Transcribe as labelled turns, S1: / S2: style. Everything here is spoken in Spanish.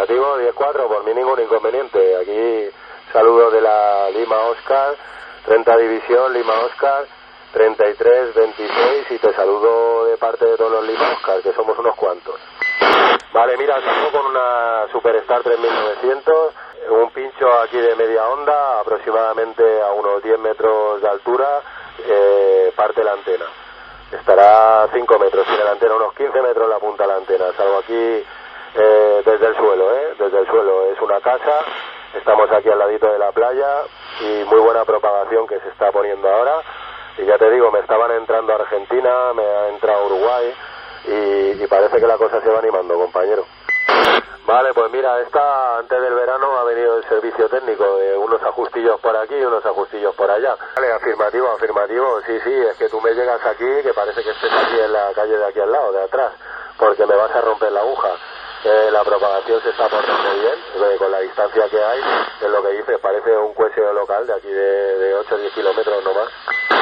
S1: afirmativo, 10-4, por mí ningún inconveniente. Aquí saludos de la Lima Oscar, 30 División, Lima Oscar, 33-26, y te saludo de parte de todos los Lima Oscar, que somos unos cuantos. Vale, mira, salgo con una Superstar 3900, un pincho aquí de media onda, aproximadamente a unos 10 metros de altura, parte la antena. Estará a 5 metros, y la antena unos 15 metros la punta de la antena. Salgo aquí desde el suelo, desde el suelo. Es una casa, estamos aquí al ladito de la playa y muy buena propagación que se está poniendo ahora. Y ya te digo, me estaban entrando a Argentina, me ha entrado a Uruguay y parece que la cosa se va animando, compañero. Vale, pues mira, antes del verano ha venido el servicio técnico de unos ajustillos por aquí y unos ajustillos por allá. Vale, afirmativo, sí, es que tú me llegas aquí, que parece que estés aquí en la calle de aquí al lado, de atrás, porque me vas a romper la aguja. La propagación se está portando bien, con la distancia que hay, es lo que dices, parece un cueseo local de aquí de 8 o 10 kilómetros no más.